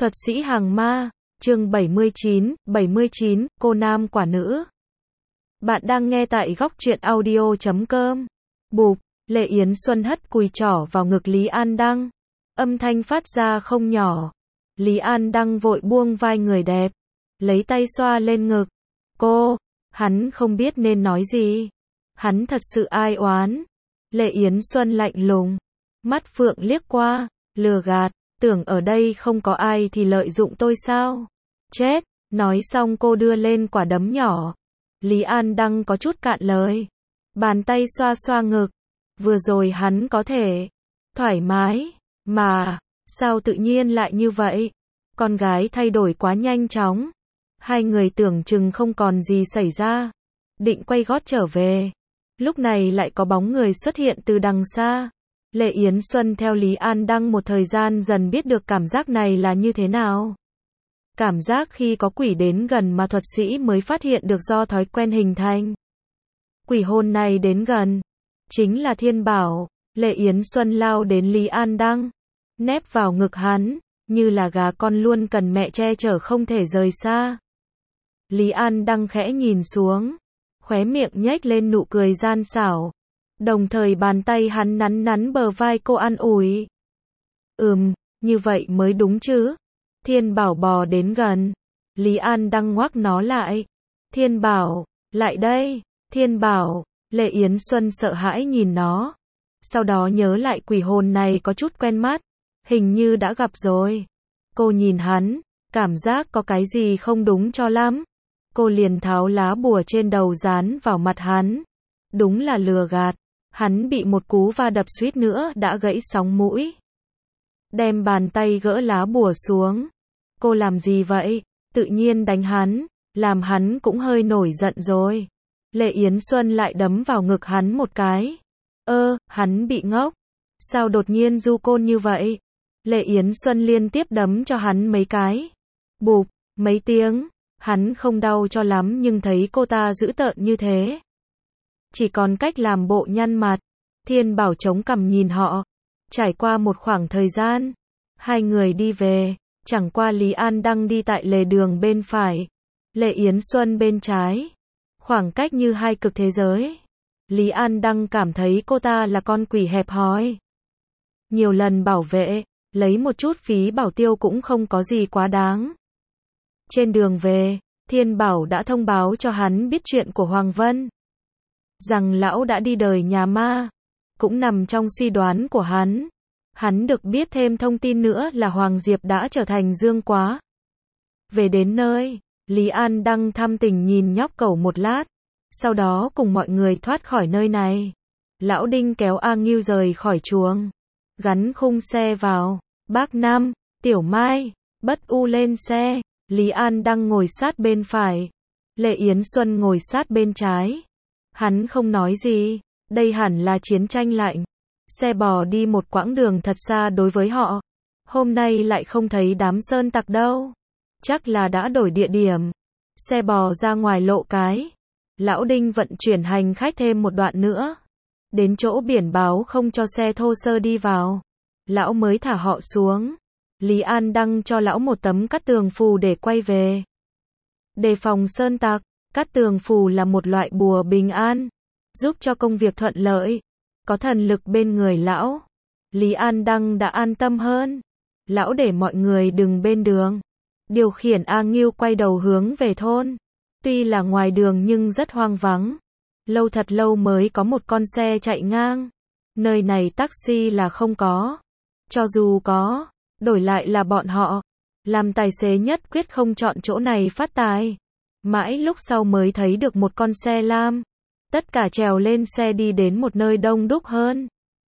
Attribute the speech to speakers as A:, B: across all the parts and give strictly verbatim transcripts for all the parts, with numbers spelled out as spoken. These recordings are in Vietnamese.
A: Thuật sĩ hàng ma, chương bảy mươi chín, bảy mươi chín, cô nam quả nữ. Bạn đang nghe tại góc truyện audio chấm com. Bụp, Lệ Yến Xuân hất cùi trỏ vào ngực Lý An Đăng. Âm thanh phát ra không nhỏ. Lý An Đăng vội buông vai người đẹp, lấy tay xoa lên ngực. Cô, hắn không biết nên nói gì. Hắn thật sự ai oán. Lệ Yến Xuân lạnh lùng, mắt phượng liếc qua, lừa gạt, tưởng ở đây không có ai thì lợi dụng tôi sao? Chết, nói xong cô đưa lên quả đấm nhỏ. Lý An Đăng có chút cạn lời, bàn tay xoa xoa ngực. Vừa rồi hắn có thể thoải mái, mà sao tự nhiên lại như vậy? Con gái thay đổi quá nhanh chóng. Hai người tưởng chừng không còn gì xảy ra, định quay gót trở về. Lúc này lại có bóng người xuất hiện từ đằng xa. Lệ Yến Xuân theo Lý An Đăng một thời gian dần biết được cảm giác này là như thế nào. Cảm giác khi có quỷ đến gần mà thuật sĩ mới phát hiện được do thói quen hình thành. Quỷ hồn này đến gần, chính là Thiên Bảo. Lệ Yến Xuân lao đến Lý An Đăng, nép vào ngực hắn, như là gà con luôn cần mẹ che chở không thể rời xa. Lý An Đăng khẽ nhìn xuống, khóe miệng nhếch lên nụ cười gian xảo. Đồng thời bàn tay hắn nắn nắn bờ vai cô an ủi. Ừm, như vậy mới đúng chứ. Thiên Bảo bò đến gần. Lý An Đăng ngoắc nó lại. Thiên Bảo, lại đây. Thiên Bảo, Lệ Yến Xuân sợ hãi nhìn nó. Sau đó nhớ lại quỷ hồn này có chút quen mắt. Hình như đã gặp rồi. Cô nhìn hắn, cảm giác có cái gì không đúng cho lắm. Cô liền tháo lá bùa trên đầu dán vào mặt hắn. Đúng là lừa gạt. Hắn bị một cú va đập suýt nữa đã gãy sóng mũi. Đem bàn tay gỡ lá bùa xuống. Cô làm gì vậy? Tự nhiên đánh hắn, làm hắn cũng hơi nổi giận rồi. Lệ Yến Xuân lại đấm vào ngực hắn một cái. Ơ, hắn bị ngốc. Sao đột nhiên du côn như vậy? Lệ Yến Xuân liên tiếp đấm cho hắn mấy cái. Bụp, mấy tiếng. Hắn không đau cho lắm nhưng thấy cô ta dữ tợn như thế, chỉ còn cách làm bộ nhăn mặt. Thiên Bảo chống cằm nhìn họ. Trải qua một khoảng thời gian, hai người đi về, chẳng qua Lý An Đăng đi tại lề đường bên phải, Lệ Yến Xuân bên trái. Khoảng cách như hai cực thế giới. Lý An Đăng cảm thấy cô ta là con quỷ hẹp hòi. Nhiều lần bảo vệ, lấy một chút phí bảo tiêu cũng không có gì quá đáng. Trên đường về, Thiên Bảo đã thông báo cho hắn biết chuyện của Hoàng Vân. Rằng lão đã đi đời nhà ma. Cũng nằm trong suy đoán của hắn. Hắn được biết thêm thông tin nữa là Hoàng Diệp đã trở thành dương quá. Về đến nơi, Lý An Đăng thăm tình nhìn nhóc cẩu một lát. Sau đó cùng mọi người thoát khỏi nơi này. Lão Đinh kéo A Ngưu rời khỏi chuồng. Gắn khung xe vào. Bác Năm, Tiểu Mai, Bất U lên xe. Lý An Đăng ngồi sát bên phải. Lệ Yến Xuân ngồi sát bên trái. Hắn không nói gì. Đây hẳn là chiến tranh lạnh. Xe bò đi một quãng đường thật xa đối với họ. Hôm nay lại không thấy đám sơn tặc đâu. Chắc là đã đổi địa điểm. Xe bò ra ngoài lộ cái. Lão Đinh vận chuyển hành khách thêm một đoạn nữa. Đến chỗ biển báo không cho xe thô sơ đi vào. Lão mới thả họ xuống. Lý An Đăng cho lão một tấm cát tường phù để quay về. Đề phòng sơn tặc. Cát tường phù là một loại bùa bình an, giúp cho công việc thuận lợi. Có thần lực bên người lão, Lý An Đăng đã an tâm hơn. Lão để mọi người đừng bên đường. Điều khiển A Ngưu quay đầu hướng về thôn. Tuy là ngoài đường nhưng rất hoang vắng. Lâu thật lâu mới có một con xe chạy ngang. Nơi này taxi là không có. Cho dù có, đổi lại là bọn họ. Làm tài xế nhất quyết không chọn chỗ này phát tài. Mãi lúc sau mới thấy được một con xe lam. Tất cả trèo lên xe đi đến một nơi đông đúc hơn.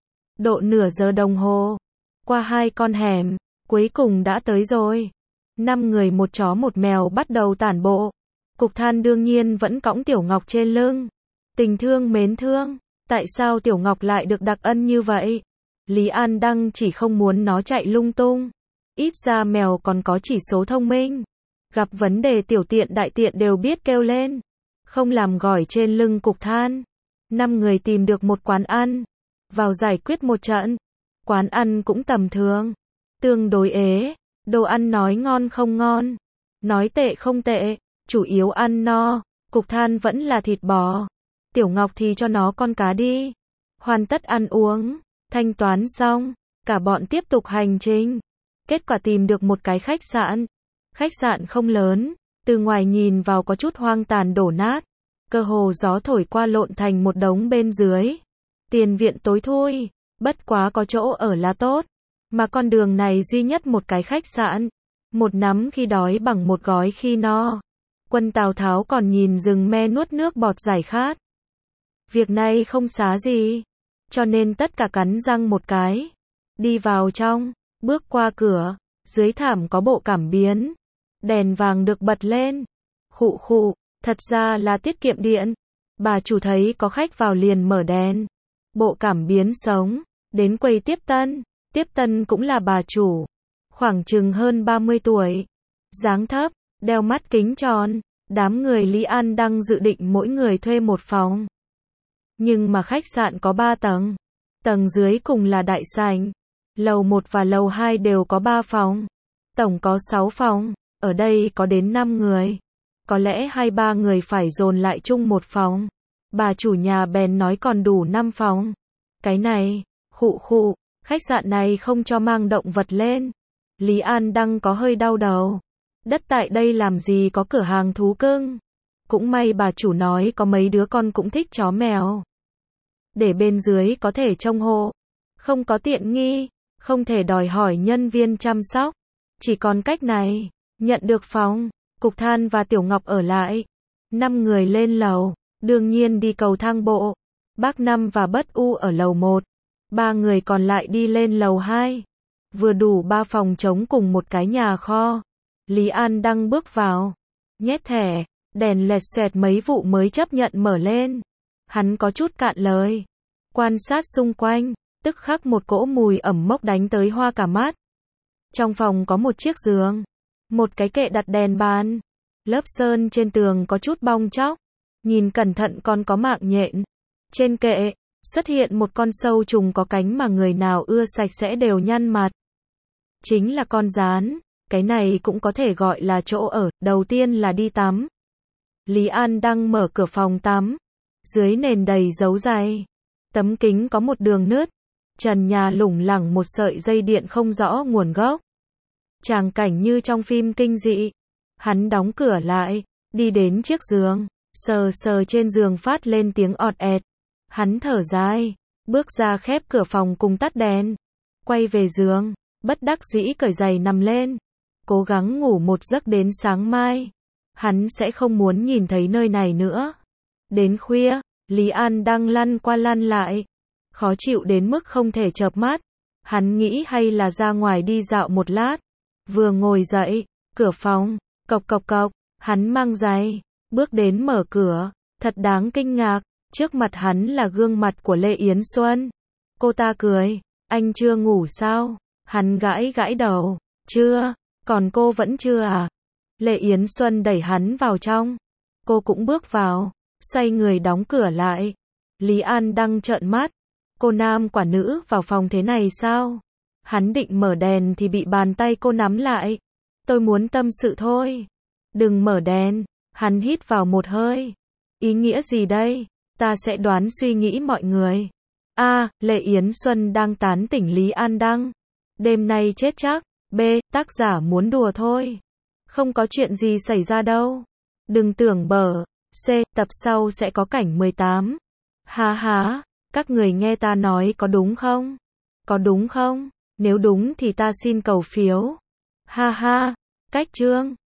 A: Độ nửa giờ đồng hồ. Qua hai con hẻm, cuối cùng đã tới rồi. Năm người một chó một mèo bắt đầu tản bộ. Cục Than đương nhiên vẫn cõng Tiểu Ngọc trên lưng. Tình thương mến thương. Tại sao Tiểu Ngọc lại được đặc ân như vậy? Lý An Đăng chỉ không muốn nó chạy lung tung. Ít ra mèo còn có chỉ số thông minh. Gặp vấn đề tiểu tiện đại tiện đều biết kêu lên. Không làm gỏi trên lưng Cục Than. Năm người tìm được một quán ăn. Vào giải quyết một trận. Quán ăn cũng tầm thường. Tương đối ế. Đồ ăn nói ngon không ngon, nói tệ không tệ, chủ yếu ăn no, cục than vẫn là thịt bò. Tiểu Ngọc thì cho nó con cá đi. Hoàn tất ăn uống, thanh toán xong, cả bọn tiếp tục hành trình. Kết quả tìm được một cái khách sạn. Khách sạn không lớn, từ ngoài nhìn vào có chút hoang tàn đổ nát. Cơ hồ gió thổi qua lộn thành một đống bên dưới. Tiền viện tối thui, bất quá có chỗ ở là tốt. Mà con đường này duy nhất một cái khách sạn. Một nắm khi đói bằng một gói khi no. Quân Tào Tháo còn nhìn rừng me nuốt nước bọt giải khát. Việc này không xá gì. Cho nên tất cả cắn răng một cái. Đi vào trong, bước qua cửa, dưới thảm có bộ cảm biến. Đèn vàng được bật lên. Khụ khụ, thật ra là tiết kiệm điện. Bà chủ thấy có khách vào liền mở đèn. Bộ cảm biến sống, đến quầy tiếp tân. Tiếp tân cũng là bà chủ. Khoảng chừng hơn ba mươi tuổi. Dáng thấp, đeo mắt kính tròn. Đám người Lý An đang dự định mỗi người thuê một phòng. Nhưng mà khách sạn có ba tầng. Tầng dưới cùng là đại sảnh. Lầu một và lầu hai đều có ba phòng. Tổng có sáu phòng. Ở đây có đến năm người. Có lẽ hai ba người phải dồn lại chung một phòng. Bà chủ nhà bèn nói còn đủ năm phòng. Cái này, khụ khụ, khách sạn này không cho mang động vật lên. Lý An Đăng có hơi đau đầu. Đất tại đây làm gì có cửa hàng thú cưng. Cũng may bà chủ nói có mấy đứa con cũng thích chó mèo. Để bên dưới có thể trông hộ. Không có tiện nghi, không thể đòi hỏi nhân viên chăm sóc. Chỉ còn cách này, nhận được phòng, Cục Than và Tiểu Ngọc ở lại. Năm người lên lầu, đương nhiên đi cầu thang bộ. Bác Năm và Bất U ở lầu một. Ba người còn lại đi lên lầu hai. Vừa đủ ba phòng trống cùng một cái nhà kho. Lý An Đăng bước vào. Nhét thẻ, đèn lẹt xoẹt mấy vụ mới chấp nhận mở lên. Hắn có chút cạn lời. Quan sát xung quanh, tức khắc một cỗ mùi ẩm mốc đánh tới hoa cả mắt. Trong phòng có một chiếc giường. Một cái kệ đặt đèn bàn. Lớp sơn trên tường có chút bong tróc. Nhìn cẩn thận còn có mạng nhện. Trên kệ, xuất hiện một con sâu trùng có cánh mà người nào ưa sạch sẽ đều nhăn mặt. Chính là con gián. Cái này cũng có thể gọi là chỗ ở. Đầu tiên là đi tắm. Lý An Đăng mở cửa phòng tắm. Dưới nền đầy dấu giày. Tấm kính có một đường nứt. Trần nhà lủng lẳng một sợi dây điện không rõ nguồn gốc. Tràng cảnh như trong phim kinh dị. Hắn đóng cửa lại, đi đến chiếc giường, sờ sờ trên giường phát lên tiếng ọt ẹt. Hắn thở dài, bước ra khép cửa phòng cùng tắt đèn. Quay về giường, bất đắc dĩ cởi giày nằm lên. Cố gắng ngủ một giấc đến sáng mai. Hắn sẽ không muốn nhìn thấy nơi này nữa. Đến khuya, Lý An đang lăn qua lăn lại. Khó chịu đến mức không thể chợp mắt. Hắn nghĩ hay là ra ngoài đi dạo một lát. Vừa ngồi dậy, cửa phòng, cộc cộc cộc, hắn mang giày, bước đến mở cửa. Thật đáng kinh ngạc, trước mặt hắn là gương mặt của Lê Yến Xuân. Cô ta cười, anh chưa ngủ sao? Hắn gãi gãi đầu, chưa, còn cô vẫn chưa à? Lê Yến Xuân đẩy hắn vào trong. Cô cũng bước vào, xoay người đóng cửa lại. Lý An Đăng trợn mắt. Cô nam quả nữ vào phòng thế này sao? Hắn định mở đèn thì bị bàn tay cô nắm lại. Tôi muốn tâm sự thôi. Đừng mở đèn. Hắn hít vào một hơi. Ý nghĩa gì đây? Ta sẽ đoán suy nghĩ mọi người. A. Lê Yến Xuân đang tán tỉnh Lý An Đăng. Đêm nay chết chắc. B. Tác giả muốn đùa thôi. Không có chuyện gì xảy ra đâu. Đừng tưởng bở. C. Tập sau sẽ có cảnh mười tám. Ha ha. Các người nghe ta nói có đúng không? Có đúng không? Nếu đúng thì ta xin cầu phiếu. Ha ha. Cách chương.